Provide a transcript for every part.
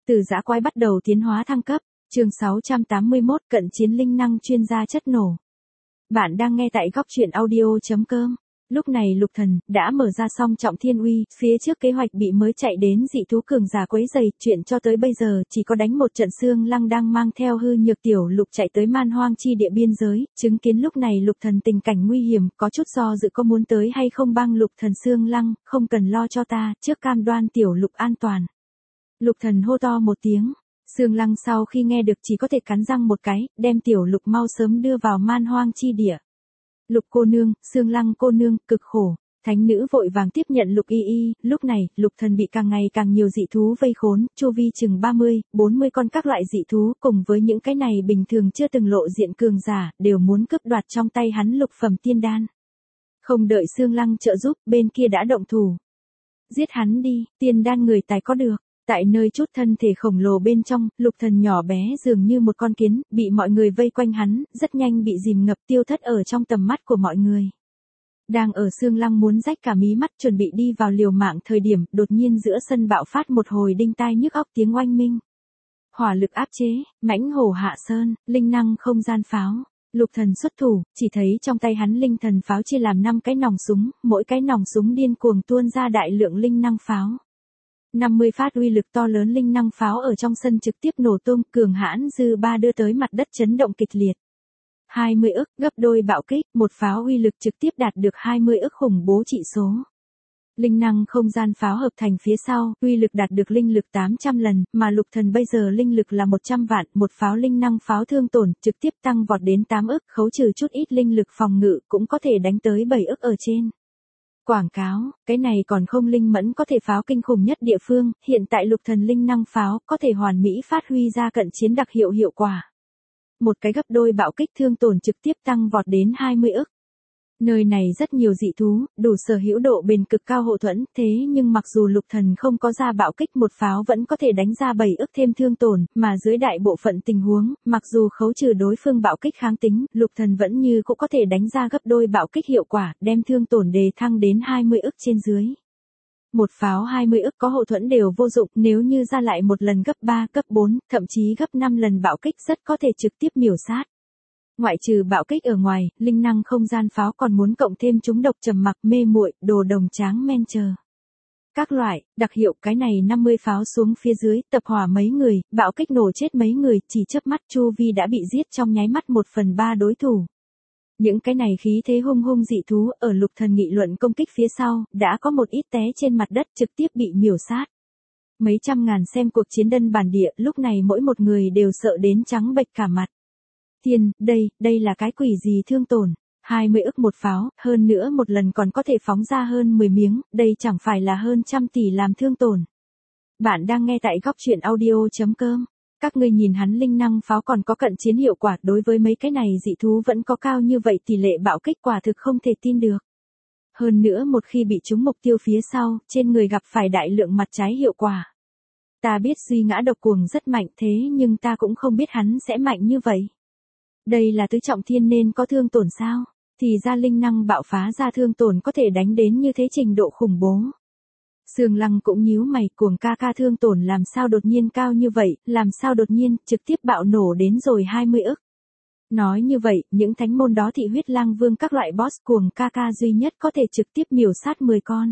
Từ dã quái bắt đầu tiến hóa thăng cấp, chương 681 cận chiến linh năng chuyên gia chất nổ. Bạn đang nghe tại góc truyện audio.com. Lúc này Lục Thần đã mở ra song trọng thiên uy, phía trước kế hoạch bị mới chạy đến dị thú cường giả quấy rầy, chuyện cho tới bây giờ chỉ có đánh một trận xương lăng đang mang theo hư nhược tiểu Lục chạy tới man hoang chi địa biên giới, chứng kiến lúc này Lục Thần tình cảnh nguy hiểm, có chút do dự có muốn tới hay không băng Lục Thần xương lăng, không cần lo cho ta, trước cam đoan tiểu Lục an toàn. Lục Thần hô to một tiếng. Xương lăng sau khi nghe được chỉ có thể cắn răng một cái, đem tiểu Lục mau sớm đưa vào man hoang chi địa. Lục cô nương, xương lăng cô nương, cực khổ. Thánh nữ vội vàng tiếp nhận Lục y, lúc này, Lục Thần bị càng ngày càng nhiều dị thú vây khốn, chu vi chừng 30, 40 con các loại dị thú, cùng với những cái này bình thường chưa từng lộ diện cường giả, đều muốn cướp đoạt trong tay hắn lục phẩm tiên đan. Không đợi xương lăng trợ giúp, bên kia đã động thủ. Giết hắn đi, tiên đan người tài có được. Tại nơi chút thân thể khổng lồ bên trong, Lục Thần nhỏ bé dường như một con kiến, bị mọi người vây quanh hắn, rất nhanh bị dìm ngập tiêu thất ở trong tầm mắt của mọi người. Đang ở xương lăng muốn rách cả mí mắt chuẩn bị đi vào liều mạng thời điểm, đột nhiên giữa sân bạo phát một hồi đinh tai nhức óc tiếng oanh minh. Hỏa lực áp chế, mãnh hổ hạ sơn, linh năng không gian pháo. Lục Thần xuất thủ, chỉ thấy trong tay hắn linh thần pháo chia làm 5 cái nòng súng, mỗi cái nòng súng điên cuồng tuôn ra đại lượng linh năng pháo. 50 phát uy lực to lớn linh năng pháo ở trong sân trực tiếp nổ tung, cường hãn dư ba đưa tới mặt đất chấn động kịch liệt. 20 ức, gấp đôi bạo kích, một pháo uy lực trực tiếp đạt được 20 ức khủng bố trị số. Linh năng không gian pháo hợp thành phía sau, uy lực đạt được linh lực 800 lần, mà Lục Thần bây giờ linh lực là 100 vạn, một pháo linh năng pháo thương tổn, trực tiếp tăng vọt đến 8 ức, khấu trừ chút ít linh lực phòng ngự, cũng có thể đánh tới 7 ức ở trên. Quảng cáo, cái này còn không linh mẫn có thể pháo kinh khủng nhất địa phương, hiện tại Lục Thần linh năng pháo có thể hoàn mỹ phát huy ra cận chiến đặc hiệu quả. Một cái gấp đôi bạo kích thương tổn trực tiếp tăng vọt đến 20 ức. Nơi này rất nhiều dị thú, đủ sở hữu độ bền cực cao hộ thuẫn, thế nhưng mặc dù Lục Thần không có ra bạo kích một pháo vẫn có thể đánh ra 7 ức thêm thương tổn, mà dưới đại bộ phận tình huống, mặc dù khấu trừ đối phương bạo kích kháng tính, Lục Thần vẫn như cũng có thể đánh ra gấp đôi bạo kích hiệu quả, đem thương tổn đề thăng đến 20 ức trên dưới. Một pháo 20 ức có hộ thuẫn đều vô dụng, nếu như ra lại một lần gấp 3, cấp 4, thậm chí gấp 5 lần bạo kích rất có thể trực tiếp miểu sát. Ngoại trừ bạo kích ở ngoài, linh năng không gian pháo còn muốn cộng thêm chúng độc trầm mặc, mê muội, đồ đồng tráng men chờ. Các loại, đặc hiệu cái này 50 pháo xuống phía dưới, tập hỏa mấy người, bạo kích nổ chết mấy người, chỉ chớp mắt chu vi đã bị giết trong nháy mắt 1/3 đối thủ. Những cái này khí thế hung hung dị thú ở Lục Thần nghị luận công kích phía sau, đã có một ít té trên mặt đất trực tiếp bị miểu sát. Mấy trăm ngàn xem cuộc chiến đơn bản địa, lúc này mỗi một người đều sợ đến trắng bệch cả mặt. Tiên, đây là cái quỷ gì thương tổn, 20 ức một pháo, hơn nữa một lần còn có thể phóng ra hơn 10 miếng, đây chẳng phải là hơn 100 tỷ làm thương tổn. Bạn đang nghe tại góc truyện audio.com. Các ngươi nhìn hắn linh năng pháo còn có cận chiến hiệu quả, đối với mấy cái này dị thú vẫn có cao như vậy, tỷ lệ bạo kích quả thực không thể tin được. Hơn nữa một khi bị trúng mục tiêu phía sau, trên người gặp phải đại lượng mặt trái hiệu quả. Ta biết duy ngã độc cuồng rất mạnh thế nhưng ta cũng không biết hắn sẽ mạnh như vậy. Đây là tứ trọng thiên nên có thương tổn sao? Thì ra linh năng bạo phá ra thương tổn có thể đánh đến như thế trình độ khủng bố. Sương Lăng cũng nhíu mày, cuồng ca ca thương tổn làm sao đột nhiên cao như vậy, làm sao đột nhiên, trực tiếp bạo nổ đến rồi 20 ức. Nói như vậy, những thánh môn đó thị huyết lang vương các loại boss cuồng ca ca duy nhất có thể trực tiếp miểu sát 10 con.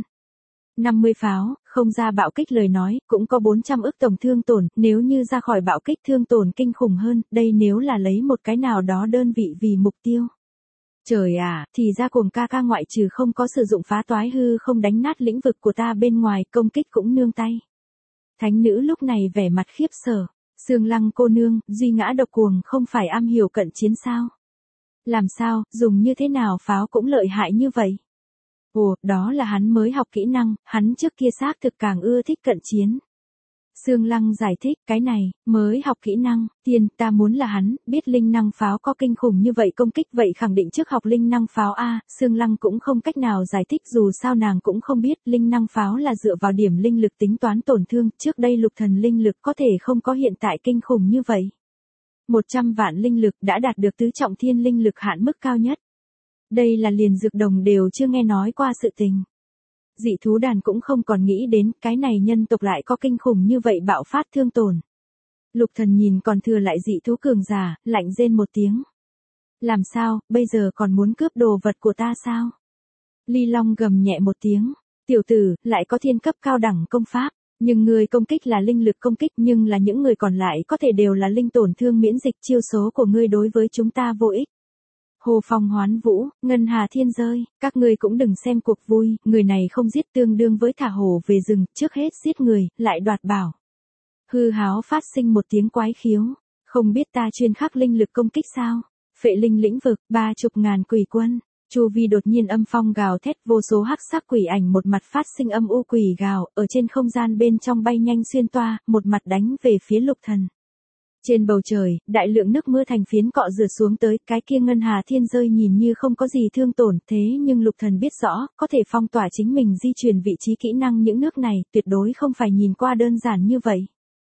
50 pháo, không ra bạo kích lời nói, cũng có 400 ức tổng thương tổn, nếu như ra khỏi bạo kích thương tổn kinh khủng hơn, đây nếu là lấy một cái nào đó đơn vị vì mục tiêu. Trời à, thì ra cuồng ca ca ngoại trừ không có sử dụng phá toái hư không đánh nát lĩnh vực của ta bên ngoài, công kích cũng nương tay. Thánh nữ lúc này vẻ mặt khiếp sợ, Xương Lăng cô nương, duy ngã độc cuồng không phải am hiểu cận chiến sao? Làm sao, dùng như thế nào pháo cũng lợi hại như vậy? Ồ, đó là hắn mới học kỹ năng, hắn trước kia xác thực càng ưa thích cận chiến. Xương Lăng giải thích, cái này, mới học kỹ năng, tiên, ta muốn là hắn, biết linh năng pháo có kinh khủng như vậy công kích vậy khẳng định trước học linh năng pháo a. Xương Lăng cũng không cách nào giải thích dù sao nàng cũng không biết, linh năng pháo là dựa vào điểm linh lực tính toán tổn thương, trước đây Lục Thần linh lực có thể không có hiện tại kinh khủng như vậy. 100 vạn linh lực đã đạt được tứ trọng thiên linh lực hạn mức cao nhất. Đây là liền dược đồng đều chưa nghe nói qua sự tình. Dị thú đàn cũng không còn nghĩ đến, cái này nhân tộc lại có kinh khủng như vậy bạo phát thương tổn. Lục Thần nhìn còn thừa lại dị thú cường giả, lạnh rên một tiếng. Làm sao, bây giờ còn muốn cướp đồ vật của ta sao? Ly Long gầm nhẹ một tiếng. Tiểu tử, lại có thiên cấp cao đẳng công pháp. Nhưng người công kích là linh lực công kích, nhưng là những người còn lại có thể đều là linh tổn thương miễn dịch, chiêu số của ngươi đối với chúng ta vô ích. Hồ Phong Hoán Vũ, Ngân Hà Thiên rơi, các ngươi cũng đừng xem cuộc vui, người này không giết tương đương với thả hổ về rừng, trước hết giết người, lại đoạt bảo. Hư Háo phát sinh một tiếng quái khiếu, không biết ta chuyên khắc linh lực công kích sao? Phệ linh lĩnh vực, 30.000 quỷ quân. Chu vi đột nhiên âm phong gào thét, vô số hắc sắc quỷ ảnh một mặt phát sinh âm u quỷ gào, ở trên không gian bên trong bay nhanh xuyên toa, một mặt đánh về phía Lục Thần. Trên bầu trời, đại lượng nước mưa thành phiến cọ rửa xuống tới, cái kia Ngân Hà Thiên rơi nhìn như không có gì thương tổn, thế nhưng Lục Thần biết rõ, có thể phong tỏa chính mình di chuyển vị trí kỹ năng những nước này, tuyệt đối không phải nhìn qua đơn giản như vậy.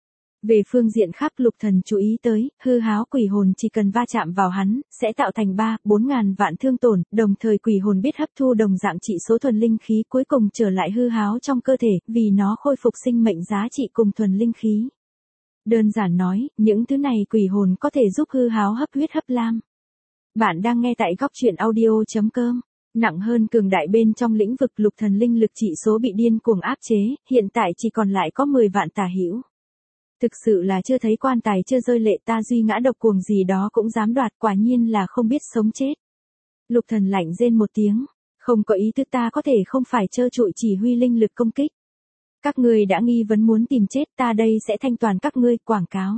Về phương diện khác Lục Thần chú ý tới, hư háo quỷ hồn chỉ cần va chạm vào hắn, sẽ tạo thành 3-4 ngàn vạn thương tổn, đồng thời quỷ hồn biết hấp thu đồng dạng trị số thuần linh khí cuối cùng trở lại hư háo trong cơ thể, vì nó khôi phục sinh mệnh giá trị cùng thuần linh khí. Đơn giản nói, những thứ này quỷ hồn có thể giúp hư háo hấp huyết hấp lam. Bạn đang nghe tại góc truyện audio.com. Nặng hơn cường đại bên trong lĩnh vực Lục Thần linh lực trị số bị điên cuồng áp chế, hiện tại chỉ còn lại có 10 vạn tả hữu. Thực sự là chưa thấy quan tài chưa rơi lệ, ta duy ngã độc cuồng gì đó cũng dám đoạt, quả nhiên là không biết sống chết. Lục Thần lạnh rên một tiếng, không có ý tứ, ta có thể không phải trơ trụi chỉ huy linh lực công kích. Các ngươi đã nghi vấn muốn tìm chết, ta đây sẽ thanh toàn các ngươi, quảng cáo.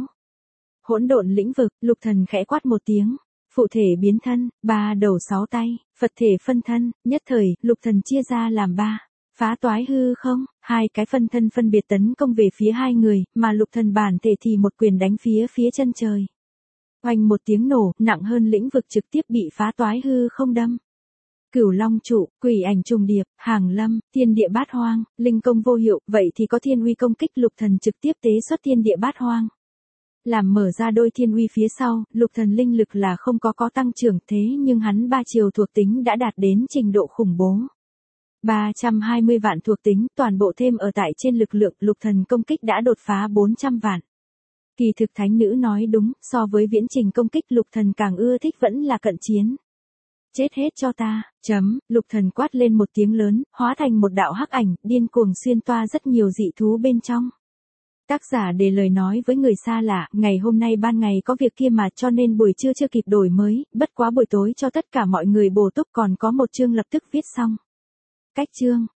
Hỗn độn lĩnh vực, Lục Thần khẽ quát một tiếng, phụ thể biến thân, 3 đầu 6 tay, Phật thể phân thân, nhất thời, Lục Thần chia ra làm 3. Phá toái hư không, 2 cái phân thân phân biệt tấn công về phía 2 người, mà Lục Thần bản thể thì một quyền đánh phía chân trời. Oanh một tiếng nổ, nặng hơn lĩnh vực trực tiếp bị phá toái hư không đâm. Cửu Long trụ, quỷ ảnh trùng điệp, hàng lâm, thiên địa bát hoang, linh công vô hiệu, vậy thì có thiên uy công kích, Lục Thần trực tiếp tế xuất thiên địa bát hoang. Làm mở ra đôi thiên uy phía sau, Lục Thần linh lực là không có tăng trưởng, thế nhưng hắn 3 chiều thuộc tính đã đạt đến trình độ khủng bố. 320 vạn thuộc tính, toàn bộ thêm ở tại trên lực lượng, Lục Thần công kích đã đột phá 400 vạn. Kỳ thực thánh nữ nói đúng, so với viễn trình công kích Lục Thần càng ưa thích vẫn là cận chiến. Chết hết cho ta, Lục Thần quát lên một tiếng lớn, hóa thành một đạo hắc ảnh, điên cuồng xuyên toa rất nhiều dị thú bên trong. Tác giả để lời nói với người xa lạ, ngày hôm nay ban ngày có việc kia mà, cho nên buổi trưa chưa kịp đổi mới, bất quá buổi tối cho tất cả mọi người bổ túc, còn có một chương lập tức viết xong. Cách chương